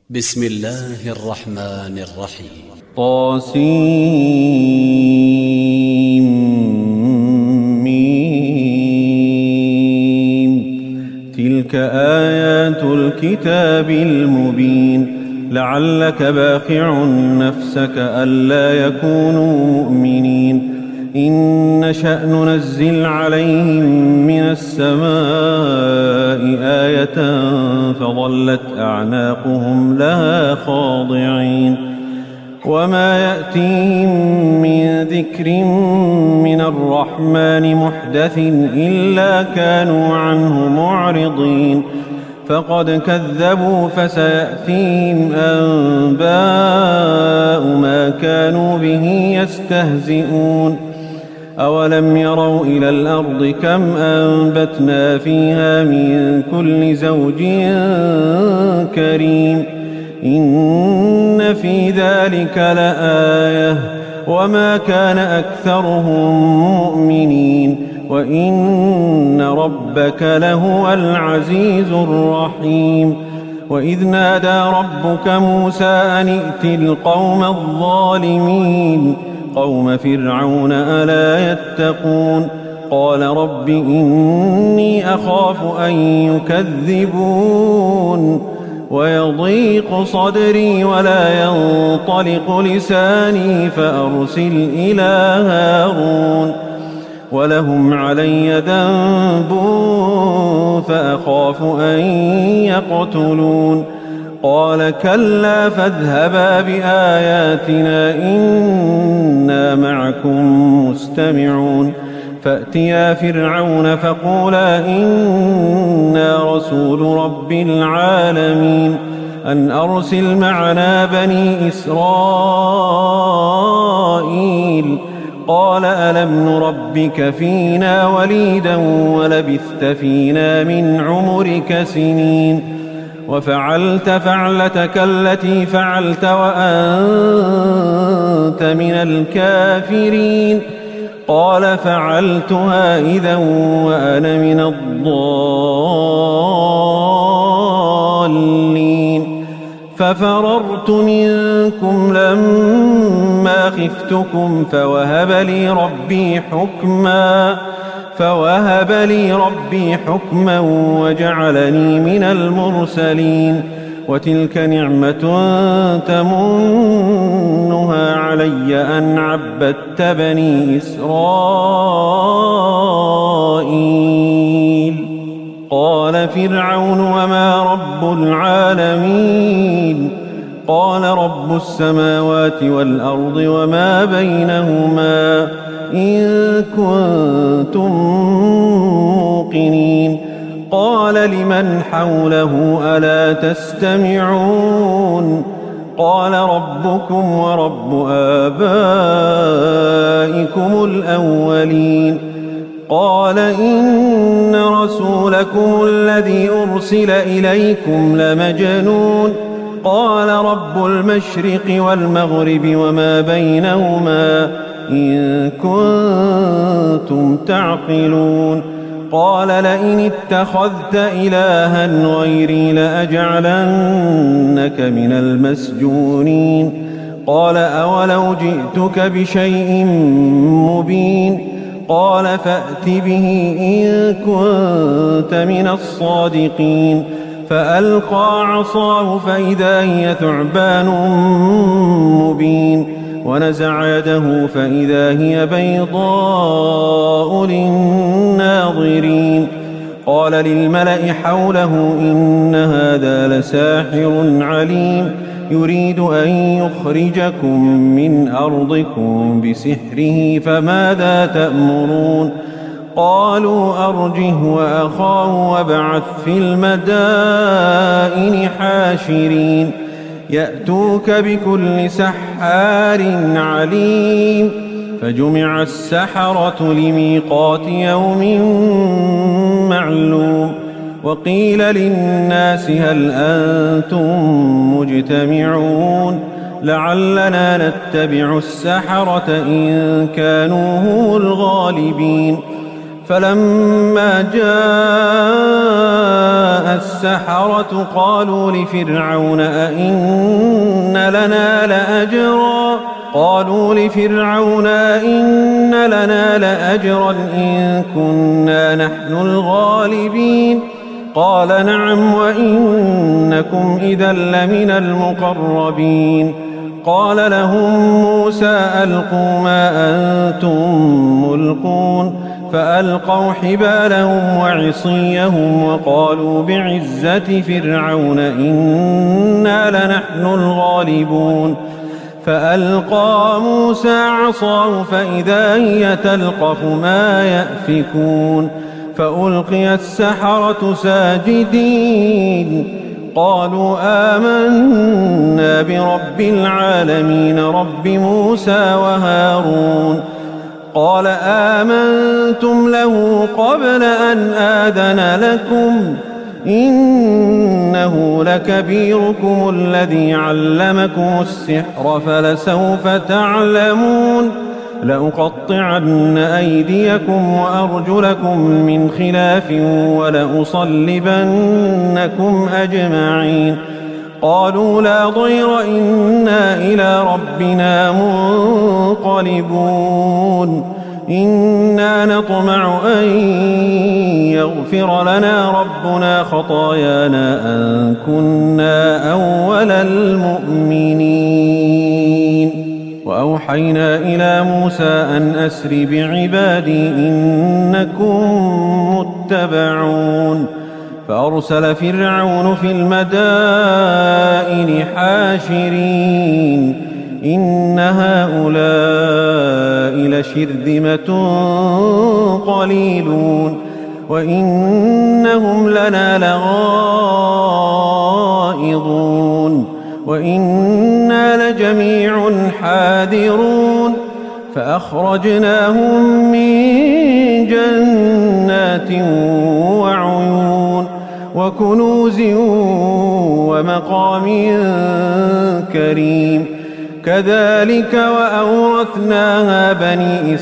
بسم الله الرحمن الرحيم تلك آيات الكتاب المبين لعلك باخع نفسك ألا يكونوا مؤمنين إن نشأ ننزل عليهم من السماء آية فظلت أعناقهم لها خاضعين وما يأتيهم من ذكر من الرحمن محدث إلا كانوا عنه معرضين فقد كذبوا فسيأتيهم أنباء ما كانوا به يستهزئون أولم يروا إلى الأرض كم أنبتنا فيها من كل زوج كريم إن في ذلك لآية وما كان أكثرهم مؤمنين وإن ربك لهو العزيز الرحيم وإذ نادى ربك موسى أن ائت القوم الظالمين قوم فرعون ألا يتقون قال رب إني أخاف أن يكذبون ويضيق صدري ولا ينطلق لساني فأرسل إلى هارون ولهم علي ذنب فأخاف أن يقتلون قال كلا فاذهبا بآياتنا إنا معكم مستمعون فأتيا فرعون فقولا إنا رسول رب العالمين أن أرسل معنا بني إسرائيل قال ألم نربك فينا وليدا ولبثت فينا من عمرك سنين وفعلت فعلتك التي فعلت وأنت من الكافرين قال فعلتها إذا وأنا من الضالين ففررت منكم لما خفتكم فوهب لي ربي حكما وجعلني من المرسلين وتلك نعمة تمنها علي أن عبدت بني إسرائيل قال فرعون وما رب العالمين قال رب السماوات والأرض وما بينهما إن كنتم موقنين قال لمن حوله ألا تستمعون قال ربكم ورب آبائكم الأولين قال إن رسولكم الذي أرسل إليكم لمجنون قال رب المشرق والمغرب وما بينهما إن كنتم تعقلون قال لئن اتخذت إلها غيري لأجعلنك من المسجونين قال أولو جئتك بشيء مبين قال فأت به إن كنت من الصادقين فألقى عصاه فإذا هي ثعبان مبين ونزع يده فإذا هي بيضاء للناظرين قال للملأ حوله إن هذا لساحر عليم يريد أن يخرجكم من أرضكم بسحره فماذا تأمرون قالوا أرجه وأخاه وابعث في المدائن حاشرين يأتوك بكل سحار عليم فجمع السحرة لميقات يوم معلوم وقيل للناس هل أنتم مجتمعون لعلنا نتبع السحرة إن كانوا هم الغالبين فلما جاء السحرة قالوا لفرعون أئن لنا لأجرا إن كنا نحن الغالبين قال نعم وإنكم إذا لمن المقربين قال لهم موسى ألقوا ما أنتم ملقون فألقوا حبالهم وعصيهم وقالوا بعزة فرعون إنا لنحن الغالبون فألقى موسى عصاه فإذا هي تلقف ما يأفكون فألقي السحرة ساجدين قالوا آمنا برب العالمين رب موسى وهارون قال آمنتم له قبل أن آذن لكم إنه لكبيركم الذي علمكم السحر فلسوف تعلمون لأقطعن أيديكم وأرجلكم من خلاف ولأصلبنكم أجمعين قالوا لا ضير إنا إلى ربنا منقلبون إنا نطمع أن يغفر لنا ربنا خطايانا أن كنا أول المؤمنين وأوحينا إلى موسى أن أسر بعبادي إنكم متبعون فأرسل فرعون في المدائن حاشرين إن هؤلاء لشرذمة قليلون وإنهم لنا لغائظون وإنا لجميع حاذرون فأخرجناهم من جنات وعيون وكنوز ومقام كريم كذلك وأورثناها بني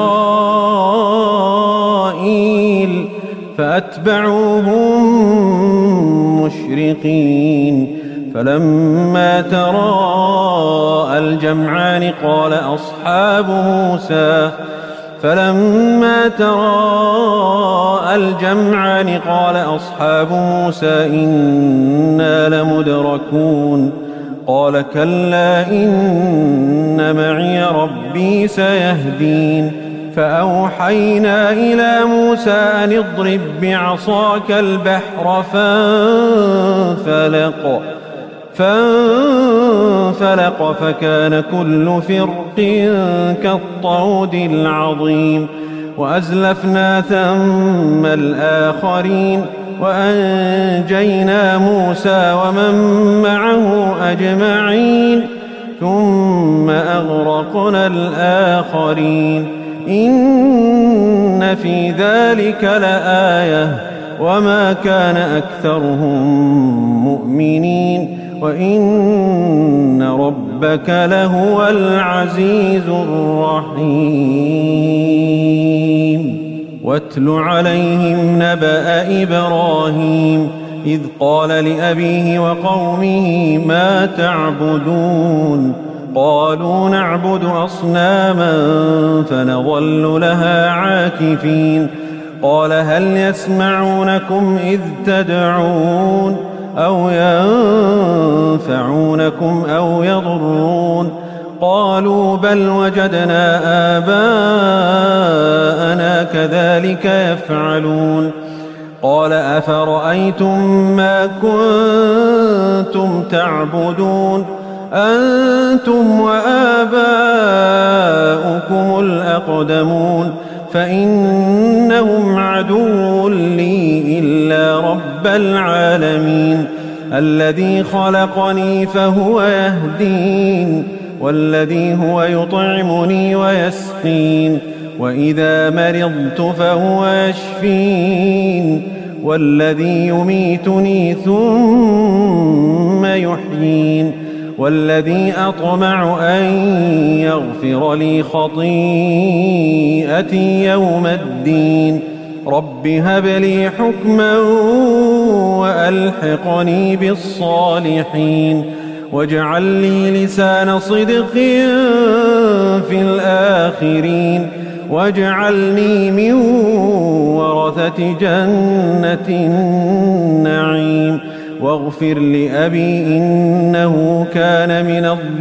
إسرائيل فأتبعوهم مشرقين فلما تراءى الجمعان قال أصحاب موسى إنا لمدركون قال كلا إن معي ربي سيهدين فأوحينا إلى موسى أن اضرب بعصاك البحر فانفلق فكان كل فرق كالطود العظيم وأزلفنا ثم الآخرين وأنجينا موسى ومن معه أجمعين ثم أغرقنا الآخرين إن في ذلك لآية وما كان أكثرهم مؤمنين وإن ربك لهو العزيز الرحيم واتل عليهم نبأ إبراهيم إذ قال لأبيه وقومه ما تعبدون قالوا نعبد أصناما فنظل لها عاكفين قال هل يسمعونكم إذ تدعون أو ينفعونكم أو يضرون قالوا بل وجدنا آباءنا كذلك يفعلون قال أفرأيتم ما كنتم تعبدون أنتم وآباؤكم الأقدمون فإنهم عدو لي إلا رب العالمين الذي خلقني فهو يهدين والذي هو يطعمني ويسقين وإذا مرضت فهو يشفين والذي يميتني ثم يحيين والذي أطمع أن يغفر لي خطيئتي يوم الدين رب هب لي حكما وألحقني بالصالحين واجعل لي لسان صدق في الآخرين واجعلني من ورثة جنة النعيم واغفر لأبي إنه كان من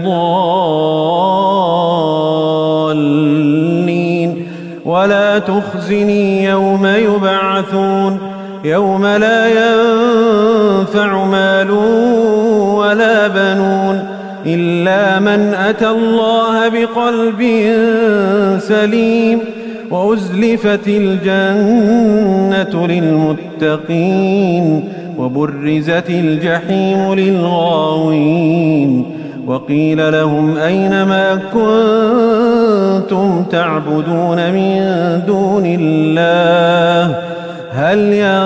الضالين ولا تخزني يوم يبعثون يوم لا ينفع مال ولا بنون إلا من أتى الله بقلب سليم وأزلفت الجنة للمتقين وبرزت الجحيم للغاوين وقيل لهم أين ما كنتم تعبدون من دون الله هل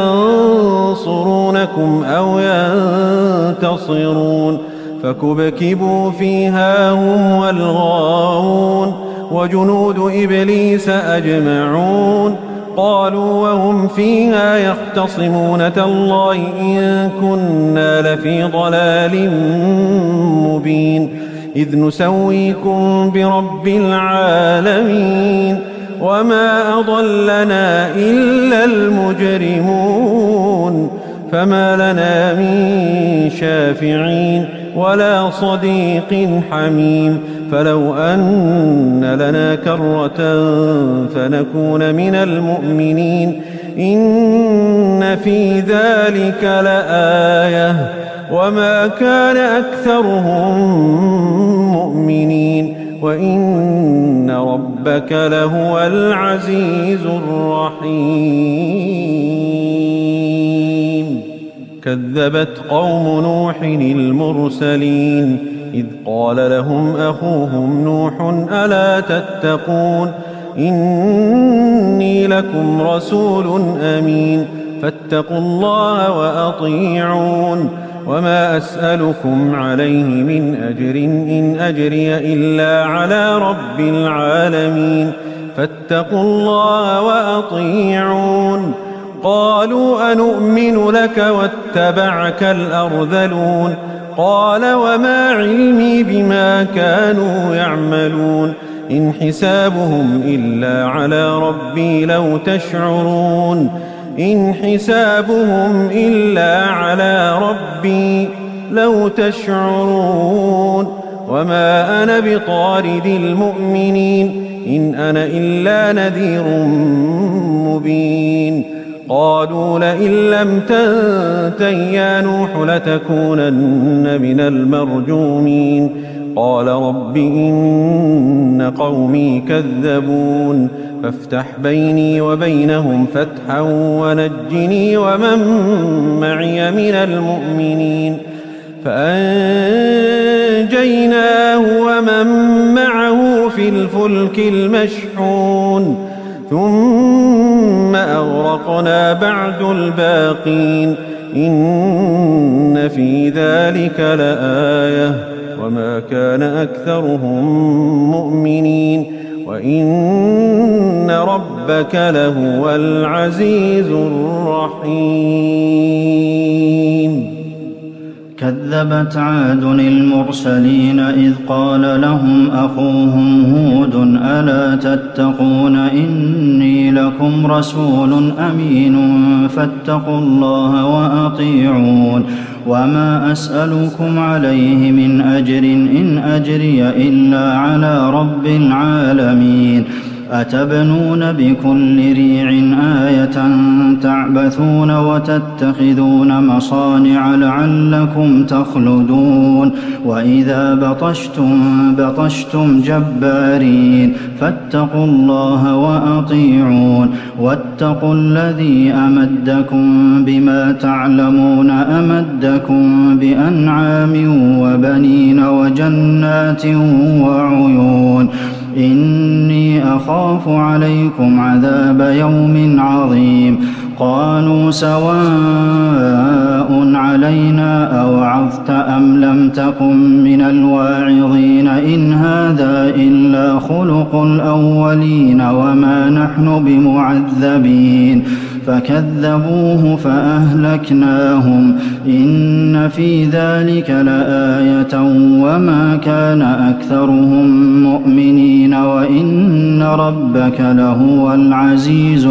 ينصرونكم أو ينتصرون فكبكبوا فيها هم والغاوون وجنود إبليس أجمعون قالوا وهم فيها يختصمون تالله إن كنا لفي ضلال مبين إذ نسويكم برب العالمين وما أضلنا إلا المجرمون فما لنا من شافعين ولا صديق حميم فلو أن لنا كرة فنكون من المؤمنين إن في ذلك لآية وما كان أكثرهم مؤمنين وإن ربك لهو العزيز الرحيم كذبت قوم نوح المرسلين إذ قال لهم أخوهم نوح ألا تتقون إني لكم رسول أمين فاتقوا الله وأطيعون وما أسألكم عليه من أجر إن أجري إلا على رب العالمين فاتقوا الله وأطيعون قالوا أنؤمن لك واتبعك الأرذلون قال وما علمي بما كانوا يعملون إن حسابهم إلا على ربي لو تشعرون إن حسابهم إلا على ربي لو تشعرون وما أنا بطارد المؤمنين إن أنا إلا نذير مبين قالوا لئن لم تنته يا نوح لتكونن من المرجومين قال رب إن قومي كذبون فافتح بيني وبينهم فتحا ونجني ومن معي من المؤمنين فأنجيناه ومن معه في الفلك المشحون ثم أغرقنا بعد الباقين إن في ذلك لآية وما كان أكثرهم مؤمنين وإن ربك لهو العزيز الرحيم كذبت عاد المرسلين إذ قال لهم أخوهم هود ألا تتقون إني لكم رسول أمين فاتقوا الله وأطيعون وما أسألكم عليه من أجر إن أجري إلا على رب العالمين أتبنون بكل ريع آية تعبثون وتتخذون مصانع لعلكم تخلدون وإذا بطشتم جبارين فاتقوا الله وأطيعون واتقوا الذي أمدكم بما تعلمون أمدكم بأنعام وبنين وجنات وعيون إني أخاف عليكم عذاب يوم عظيم قالوا سواء علينا أوعظت أم لم تكن من الواعظين إن هذا إلا خلق الأولين وما نحن بمعذبين فكذبوه فأهلكناهم إن في ذلك لآية وما كان أكثرهم مؤمنين وإن ربك لهو العزيز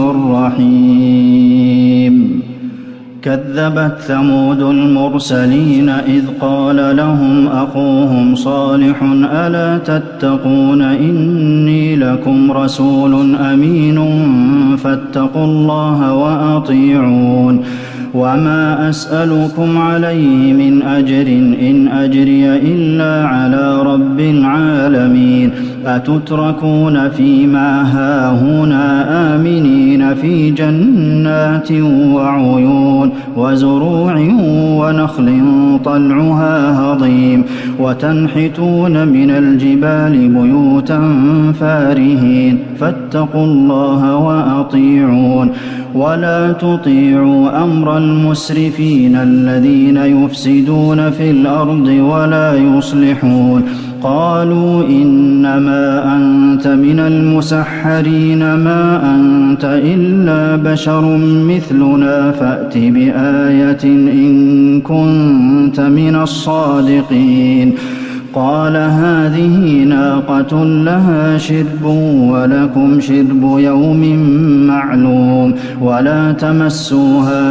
الرحيم كذبت ثمود المرسلين إذ قال لهم أخوهم صالح ألا تتقون إني لكم رسول أمين فاتقوا الله وأطيعون وما أسألكم عليه من أجر إن أجري إلا على رب العالمين أتتركون فيما هاهنا آمنين في جنات وعيون وزروع ونخل طلعها هضيم وتنحتون من الجبال بيوتا فارهين فاتقوا الله وأطيعون ولا تطيعوا أمر المسرفين الذين يفسدون في الأرض ولا يصلحون قالوا إنما أنت من المسحرين ما أنت إلا بشر مثلنا فأت بآية إن كنت من الصادقين قال هذه ناقة لها شرب ولكم شرب يوم معلوم ولا تمسوها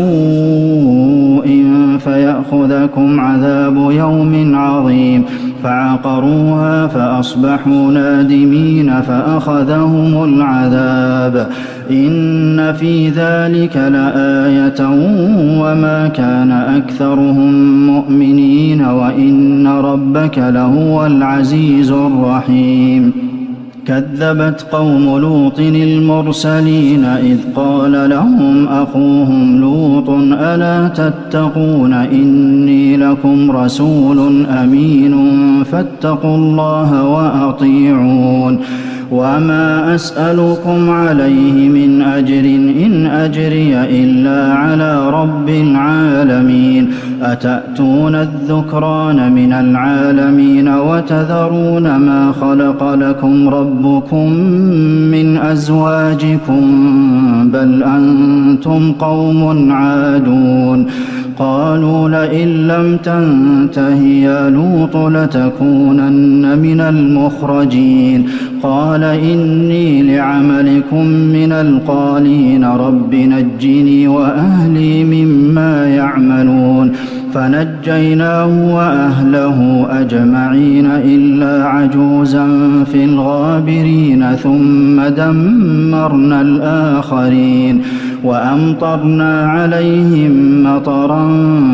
بسوء فيأخذكم عذاب يوم عظيم فعقروها فأصبحوا نادمين فأخذهم العذاب إن في ذلك لآية وما كان أكثرهم مؤمنين وإن ربك لهو العزيز الرحيم كذبت قوم لوط المرسلين إذ قال لهم أخوهم لوط ألا تتقون إني لكم رسول أمين فاتقوا الله وأطيعون وما أسألكم عليه من أجر إن أجري إلا على رب العالمين أتأتون الذكران من العالمين وتذرون ما خلق لكم ربكم من أزواجكم بل أنتم قوم عادون قالوا لئن لم تنته يا لوط لتكونن من المخرجين قال إني لعملكم من القالين رب نجني وأهلي مما يعملون فنجيناه وأهله أجمعين إلا عجوزا في الغابرين ثم دمرنا الآخرين وأمطرنا عليهم مطرا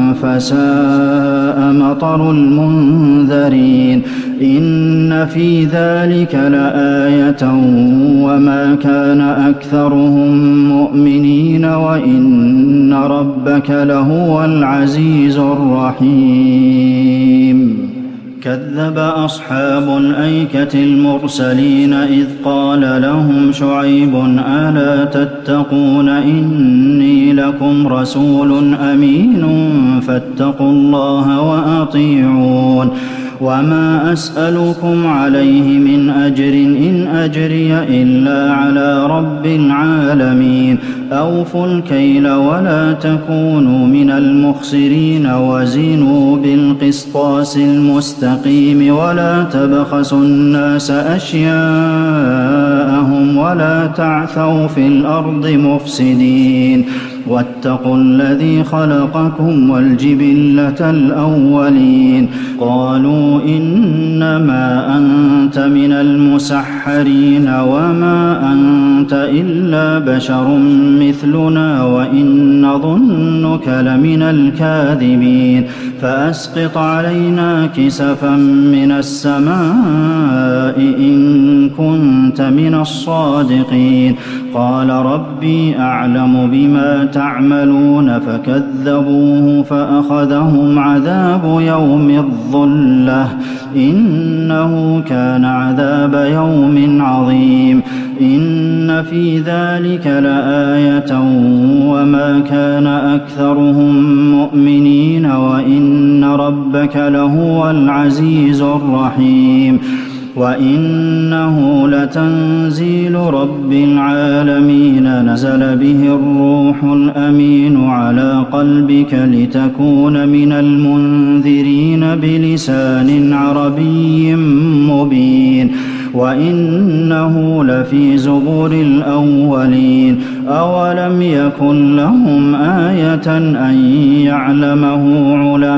فساء مطر المنذرين إن في ذلك لآية وما كان أكثرهم مؤمنين وإن ربك لهو العزيز الرحيم كذب أصحاب الأيكة المرسلين إذ قال لهم شعيب ألا تتقون إني لكم رسول أمين فاتقوا الله وأطيعون وما أسألكم عليه من أجر إن أجري إلا على رب العالمين أوفوا الكيل ولا تكونوا من المخسرين وزنوا بالقسطاس المستقيم ولا تبخسوا الناس أشياءهم ولا تعثوا في الأرض مفسدين واتقوا الذي خلقكم والجبلة الأولين قالوا إنما أنت من المسحرين وما أنت إلا بشر مثلنا وإن نظنك لمن الكاذبين فأسقط علينا كسفا من السماء إن كنت من الصادقين قال ربي أعلم بما تعملون فكذبوه فأخذهم عذاب يوم الظلة إنه كان عذاب يوم عظيم إن في ذلك لآية وما كان أكثرهم مؤمنين وإن ربك لهو العزيز الرحيم وإنه لتنزيل رب العالمين نزل به الروح الأمين على قلبك لتكون من المنذرين بلسان عربي مبين وإنه لفي زبور الأولين أولم يكن لهم آية أن يعلمه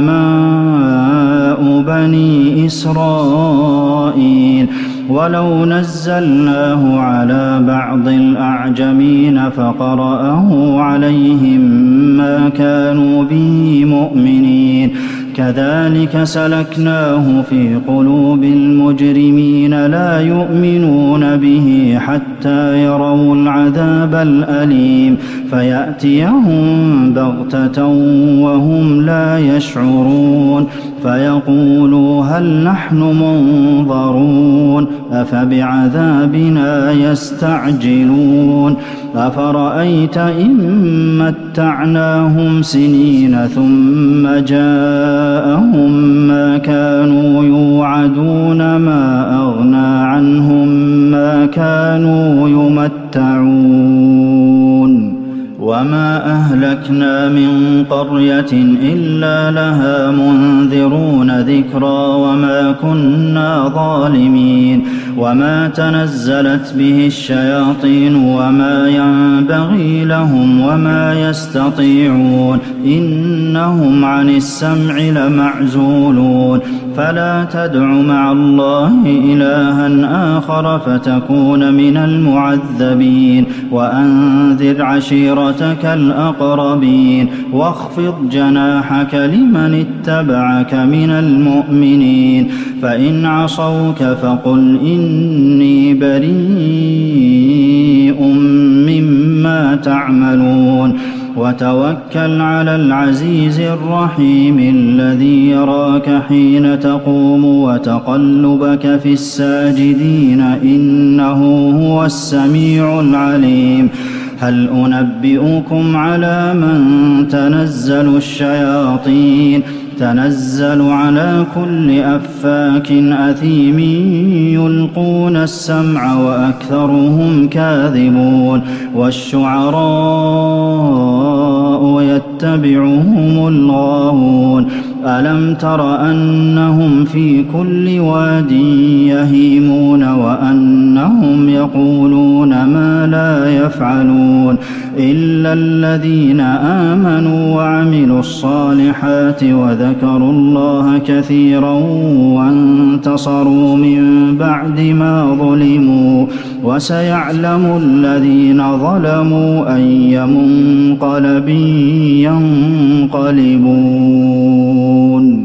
علماء بني إسرائيل ولو نزلناه على بعض الأعجمين فقرأه عليهم ما كانوا به مؤمنين كذلك سلكناه في قلوب المجرمين لا يؤمنون به حتى يروا العذاب الأليم فيأتيهم بغتة وهم لا يشعرون فيقولوا هل نحن منظرون أفبعذابنا يستعجلون أفرأيت إن متعناهم سنين ثم جاءهم ما كانوا يوعدون ما أغنى عنهم ما كانوا يمتعون وما أهلكنا من قرية إلا لها منذرون ذكرى وما كنا ظالمين وما تنزلت به الشياطين وما ينبغي لهم وما يستطيعون إنهم عن السمع لمعزولون فلا تدع مع الله إلها آخر فتكون من المعذبين وأنذر عشيرتك الأقربين واخفض جناحك لمن اتبعك من المؤمنين فإن عصوك فقل إني بريء مما تعملون وتوكل على العزيز الرحيم الذي يراك حين تقوم وتقلبك في الساجدين إنه هو السميع العليم هل أنبئكم على من تنزل الشياطين تنزل على كل أفاك أثيم يلقون السمع وأكثرهم كاذبون والشعراء يتبعهم الغاوون ألم تر أنهم في كل واد يهيمون وأنهم يقولون ما لا يفعلون إلا الذين آمنوا وعملوا الصالحات وذكروا الله كثيرا وانتصروا من بعد ما ظلموا وسيعلم الذين ظلموا أي منقلب ينقلبون